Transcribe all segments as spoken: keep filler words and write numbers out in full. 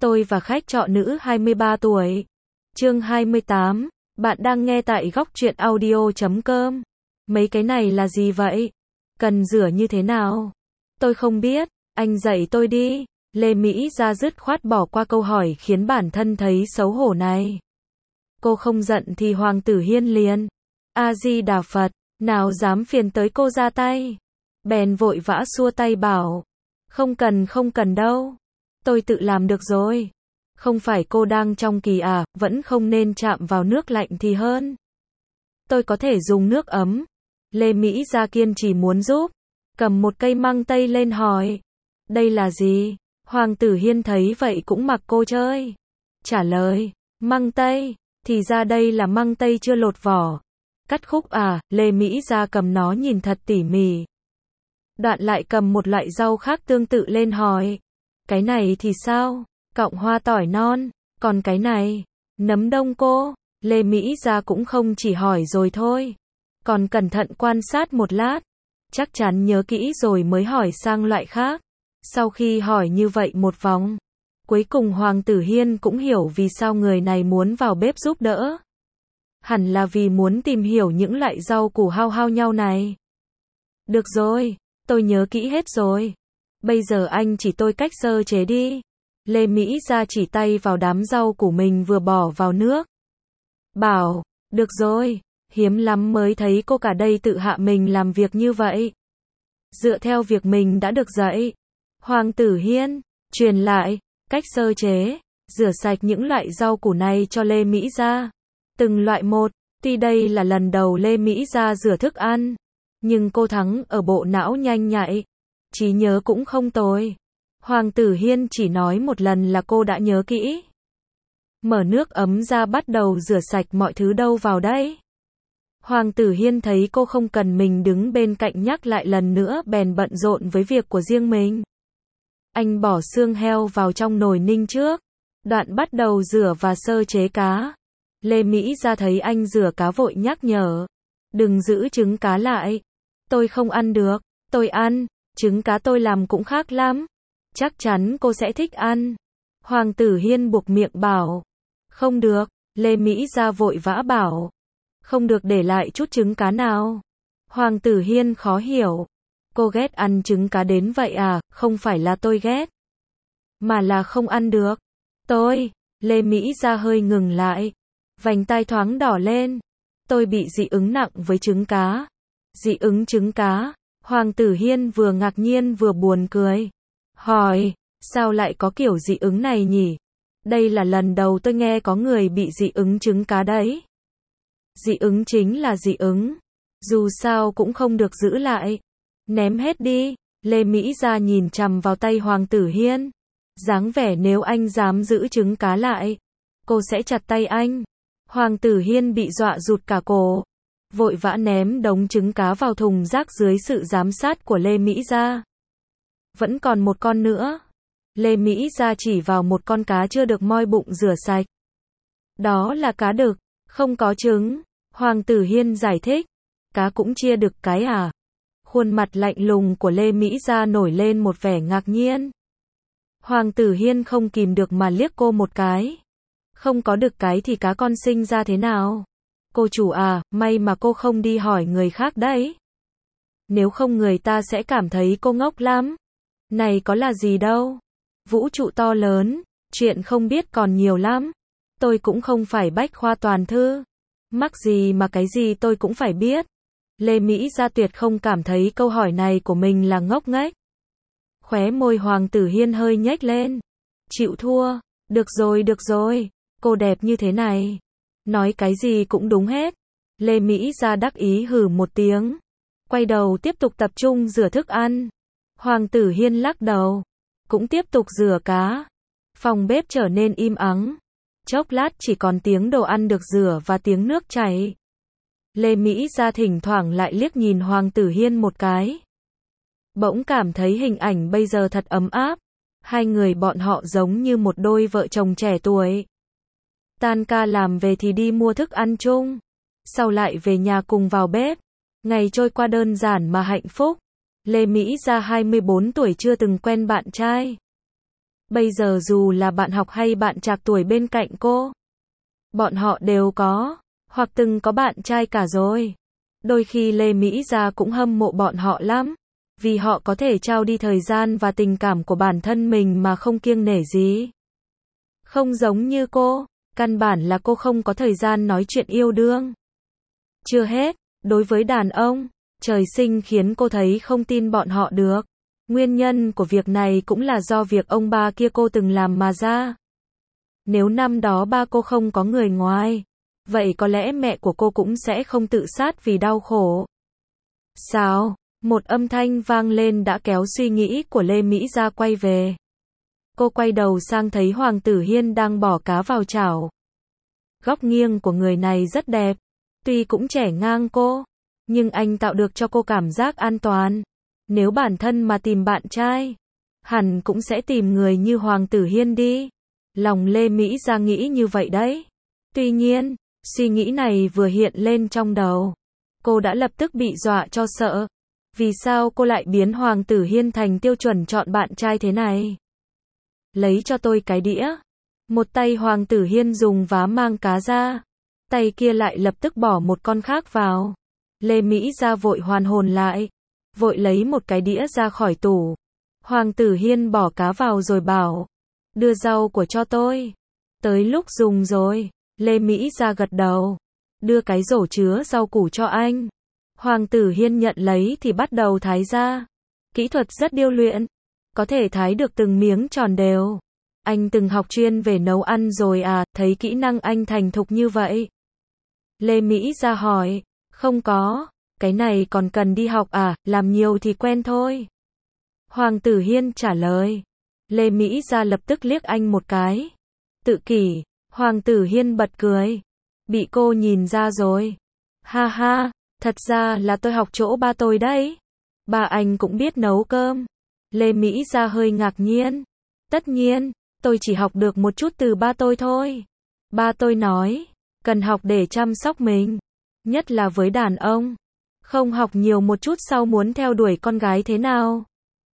Tôi và khách trọ nữ hai mươi ba tuổi. Chương hai mươi tám. Bạn đang nghe tại góc truyện audio chấm com. Mấy cái này là gì vậy? Cần rửa như thế nào? Tôi không biết, anh dạy tôi đi. Lê Mỹ Gia dứt khoát bỏ qua câu hỏi khiến bản thân thấy xấu hổ này. Cô không giận thì Hoàng Tử Hiên liền. A-di-đà Phật, nào dám phiền tới cô ra tay. Bèn vội vã xua tay bảo. Không cần không cần đâu. Tôi tự làm được rồi. Không phải cô đang trong kỳ à, vẫn không nên chạm vào nước lạnh thì hơn. Tôi có thể dùng nước ấm. Lê Mỹ Gia kiên trì muốn giúp. Cầm một cây măng tây lên hỏi. Đây là gì? Hoàng Tử Hiên thấy vậy cũng mặc cô chơi. Trả lời, măng tây, thì ra đây là măng tây chưa lột vỏ. Cắt khúc à, Lê Mỹ Gia cầm nó nhìn thật tỉ mỉ. Đoạn lại cầm một loại rau khác tương tự lên hỏi. Cái này thì sao? Cọng hoa tỏi non, còn cái này, nấm đông cô. Lê Mỹ Gia cũng không chỉ hỏi rồi thôi. Còn cẩn thận quan sát một lát. Chắc chắn nhớ kỹ rồi mới hỏi sang loại khác. Sau khi hỏi như vậy một vòng, cuối cùng Hoàng Tử Hiên cũng hiểu vì sao người này muốn vào bếp giúp đỡ. Hẳn là vì muốn tìm hiểu những loại rau củ hao hao nhau này. Được rồi, tôi nhớ kỹ hết rồi. Bây giờ anh chỉ tôi cách sơ chế đi. Lê Mỹ Gia chỉ tay vào đám rau của mình vừa bỏ vào nước. Bảo, được rồi, hiếm lắm mới thấy cô cả đây tự hạ mình làm việc như vậy. Dựa theo việc mình đã được dạy. Hoàng Tử Hiên, truyền lại, cách sơ chế, rửa sạch những loại rau củ này cho Lê Mỹ Gia. Từng loại một, tuy đây là lần đầu Lê Mỹ Gia rửa thức ăn, nhưng cô thắng ở bộ não nhanh nhạy. Trí nhớ cũng không tồi. Hoàng Tử Hiên chỉ nói một lần là cô đã nhớ kỹ. Mở nước ấm ra bắt đầu rửa sạch mọi thứ đâu vào đấy. Hoàng Tử Hiên thấy cô không cần mình đứng bên cạnh nhắc lại lần nữa bèn bận rộn với việc của riêng mình. Anh bỏ xương heo vào trong nồi ninh trước. Đoạn bắt đầu rửa và sơ chế cá. Lê Mỹ Gia thấy anh rửa cá vội nhắc nhở. Đừng giữ trứng cá lại. Tôi không ăn được. Tôi ăn. Trứng cá tôi làm cũng khác lắm. Chắc chắn cô sẽ thích ăn. Hoàng Tử Hiên buộc miệng bảo. Không được. Lê Mỹ Gia vội vã bảo. Không được để lại chút trứng cá nào. Hoàng Tử Hiên khó hiểu. Cô ghét ăn trứng cá đến vậy à? Không phải là tôi ghét, mà là không ăn được. Tôi, Lê Mỹ Gia hơi ngừng lại. Vành tai thoáng đỏ lên. Tôi bị dị ứng nặng với trứng cá. Dị ứng trứng cá? Hoàng Tử Hiên vừa ngạc nhiên vừa buồn cười. Hỏi, sao lại có kiểu dị ứng này nhỉ? Đây là lần đầu tôi nghe có người bị dị ứng trứng cá đấy. Dị ứng chính là dị ứng. Dù sao cũng không được giữ lại. Ném hết đi. Lê Mỹ Gia nhìn chằm vào tay Hoàng Tử Hiên. Dáng vẻ nếu anh dám giữ trứng cá lại, cô sẽ chặt tay anh. Hoàng Tử Hiên bị dọa rụt cả cổ. Vội vã ném đống trứng cá vào thùng rác dưới sự giám sát của Lê Mỹ Gia. Vẫn còn một con nữa. Lê Mỹ Gia chỉ vào một con cá chưa được moi bụng rửa sạch. Đó là cá đực, không có trứng. Hoàng Tử Hiên giải thích. Cá cũng chia đực cái à? Khuôn mặt lạnh lùng của Lê Mỹ Gia nổi lên một vẻ ngạc nhiên. Hoàng Tử Hiên không kìm được mà liếc cô một cái. Không có đực cái thì cá con sinh ra thế nào? Cô chủ à, may mà cô không đi hỏi người khác đấy. Nếu không người ta sẽ cảm thấy cô ngốc lắm. Này có là gì đâu. Vũ trụ to lớn, chuyện không biết còn nhiều lắm. Tôi cũng không phải bách khoa toàn thư. Mắc gì mà cái gì tôi cũng phải biết. Lê Mỹ Gia tuyệt không cảm thấy câu hỏi này của mình là ngốc nghếch. Khóe môi Hoàng Tử Hiên hơi nhếch lên. Chịu thua. Được rồi được rồi. Cô đẹp như thế này. Nói cái gì cũng đúng hết. Lê Mỹ Gia đắc ý hừ một tiếng. Quay đầu tiếp tục tập trung rửa thức ăn. Hoàng Tử Hiên lắc đầu. Cũng tiếp tục rửa cá. Phòng bếp trở nên im ắng. Chốc lát chỉ còn tiếng đồ ăn được rửa và tiếng nước chảy. Lê Mỹ Gia thỉnh thoảng lại liếc nhìn Hoàng Tử Hiên một cái. Bỗng cảm thấy hình ảnh bây giờ thật ấm áp. Hai người bọn họ giống như một đôi vợ chồng trẻ tuổi. Tan ca làm về thì đi mua thức ăn chung. Sau lại về nhà cùng vào bếp. Ngày trôi qua đơn giản mà hạnh phúc. Lê Mỹ Gia hai mươi bốn tuổi chưa từng quen bạn trai. Bây giờ dù là bạn học hay bạn trạc tuổi bên cạnh cô, bọn họ đều có, hoặc từng có bạn trai cả rồi. Đôi khi Lê Mỹ Gia cũng hâm mộ bọn họ lắm, vì họ có thể trao đi thời gian và tình cảm của bản thân mình mà không kiêng nể gì. Không giống như cô, căn bản là cô không có thời gian nói chuyện yêu đương. Chưa hết, đối với đàn ông, trời sinh khiến cô thấy không tin bọn họ được. Nguyên nhân của việc này cũng là do việc ông ba kia cô từng làm mà ra. Nếu năm đó ba cô không có người ngoài, vậy có lẽ mẹ của cô cũng sẽ không tự sát vì đau khổ. Sao? Một âm thanh vang lên đã kéo suy nghĩ của Lê Mỹ Gia quay về. Cô quay đầu sang thấy Hoàng Tử Hiên đang bỏ cá vào chảo. Góc nghiêng của người này rất đẹp, tuy cũng trẻ ngang cô, nhưng anh tạo được cho cô cảm giác an toàn. Nếu bản thân mà tìm bạn trai, hẳn cũng sẽ tìm người như Hoàng Tử Hiên đi. Lòng Lê Mỹ Gia nghĩ như vậy đấy. Tuy nhiên, suy nghĩ này vừa hiện lên trong đầu, cô đã lập tức bị dọa cho sợ. Vì sao cô lại biến Hoàng Tử Hiên thành tiêu chuẩn chọn bạn trai thế này? Lấy cho tôi cái đĩa. Một tay Hoàng Tử Hiên dùng vá mang cá ra, tay kia lại lập tức bỏ một con khác vào. Lê Mỹ Gia vội hoàn hồn lại, vội lấy một cái đĩa ra khỏi tủ. Hoàng Tử Hiên bỏ cá vào rồi bảo, đưa rau của cho tôi. Tới lúc dùng rồi. Lê Mỹ Gia gật đầu, đưa cái rổ chứa rau củ cho anh. Hoàng Tử Hiên nhận lấy thì bắt đầu thái ra. Kỹ thuật rất điêu luyện, có thể thái được từng miếng tròn đều. Anh từng học chuyên về nấu ăn rồi à, thấy kỹ năng anh thành thục như vậy. Lê Mỹ Gia hỏi, không có, cái này còn cần đi học à, làm nhiều thì quen thôi. Hoàng Tử Hiên trả lời. Lê Mỹ Gia lập tức liếc anh một cái. Tự kỷ. Hoàng Tử Hiên bật cười. Bị cô nhìn ra rồi. Ha ha, thật ra là tôi học chỗ ba tôi đấy. Ba anh cũng biết nấu cơm. Lê Mỹ Gia hơi ngạc nhiên. Tất nhiên, tôi chỉ học được một chút từ ba tôi thôi. Ba tôi nói, cần học để chăm sóc mình, nhất là với đàn ông. Không học nhiều một chút sau muốn theo đuổi con gái thế nào?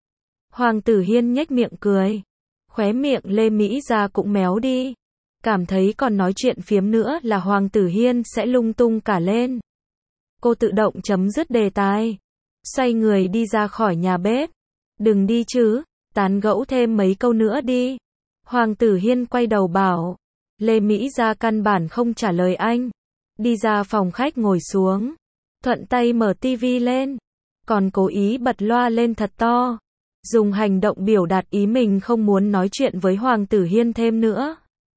Hoàng Tử Hiên nhếch miệng cười. Khóe miệng Lê Mỹ Gia cũng méo đi. Cảm thấy còn nói chuyện phiếm nữa là Hoàng Tử Hiên sẽ lung tung cả lên. Cô tự động chấm dứt đề tài. Xoay người đi ra khỏi nhà bếp. Đừng đi chứ, tán gẫu thêm mấy câu nữa đi. Hoàng Tử Hiên quay đầu bảo. Lê Mỹ Gia căn bản không trả lời anh. Đi ra phòng khách ngồi xuống. Thuận tay mở tivi lên. Còn cố ý bật loa lên thật to. Dùng hành động biểu đạt ý mình không muốn nói chuyện với Hoàng Tử Hiên thêm nữa.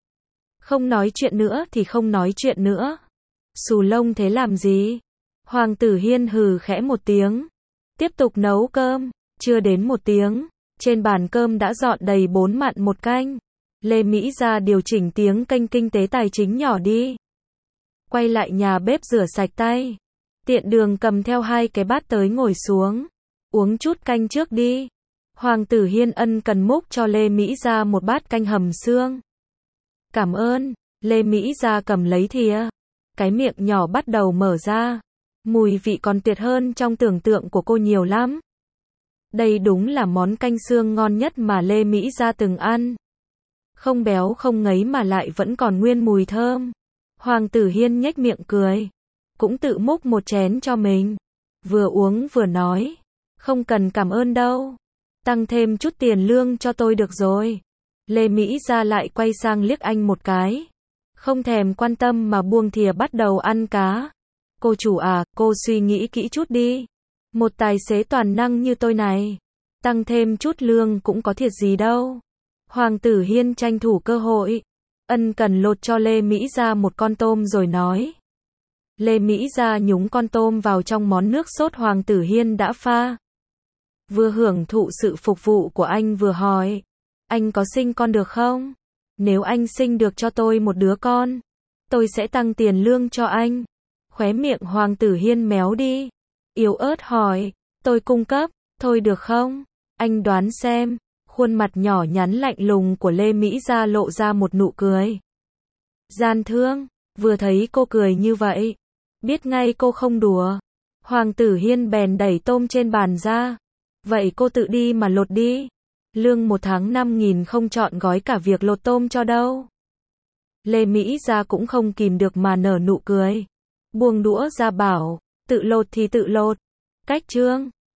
Không nói chuyện nữa thì không nói chuyện nữa. Xù lông thế làm gì? Hoàng Tử Hiên hừ khẽ một tiếng. Tiếp tục nấu cơm. Chưa đến một tiếng, trên bàn cơm đã dọn đầy bốn mặn một canh. Lê Mỹ Gia điều chỉnh tiếng kênh kinh tế tài chính nhỏ đi. Quay lại nhà bếp rửa sạch tay. Tiện đường cầm theo hai cái bát tới ngồi xuống. Uống chút canh trước đi. Hoàng Tử Hiên ân cần múc cho Lê Mỹ Gia một bát canh hầm xương. Cảm ơn. Lê Mỹ Gia cầm lấy thìa. Cái miệng nhỏ bắt đầu mở ra. Mùi vị còn tuyệt hơn trong tưởng tượng của cô nhiều lắm. Đây đúng là món canh xương ngon nhất mà Lê Mỹ Gia từng ăn. Không béo không ngấy mà lại vẫn còn nguyên mùi thơm. Hoàng Tử Hiên nhếch miệng cười. Cũng tự múc một chén cho mình. Vừa uống vừa nói. Không cần cảm ơn đâu. Tăng thêm chút tiền lương cho tôi được rồi. Lê Mỹ Gia lại quay sang liếc anh một cái. Không thèm quan tâm mà buông thìa bắt đầu ăn cá. Cô chủ à, cô suy nghĩ kỹ chút đi. Một tài xế toàn năng như tôi này, tăng thêm chút lương cũng có thiệt gì đâu. Hoàng Tử Hiên tranh thủ cơ hội, ân cần lột cho Lê Mỹ Gia một con tôm rồi nói. Lê Mỹ Gia nhúng con tôm vào trong món nước sốt Hoàng Tử Hiên đã pha. Vừa hưởng thụ sự phục vụ của anh vừa hỏi, anh có sinh con được không? Nếu anh sinh được cho tôi một đứa con, tôi sẽ tăng tiền lương cho anh. Khóe miệng Hoàng Tử Hiên méo đi. Yếu ớt hỏi, tôi cung cấp, thôi được không? Anh đoán xem. Khuôn mặt nhỏ nhắn lạnh lùng của Lê Mỹ Gia lộ ra một nụ cười. Gian thương, vừa thấy cô cười như vậy, biết ngay cô không đùa. Hoàng Tử Hiên bèn đẩy tôm trên bàn ra. Vậy cô tự đi mà lột đi. Lương một tháng năm nghìn không chọn gói cả việc lột tôm cho đâu. Lê Mỹ Gia cũng không kìm được mà nở nụ cười. Buông đũa ra bảo, tự lột thì tự lột. Cách chương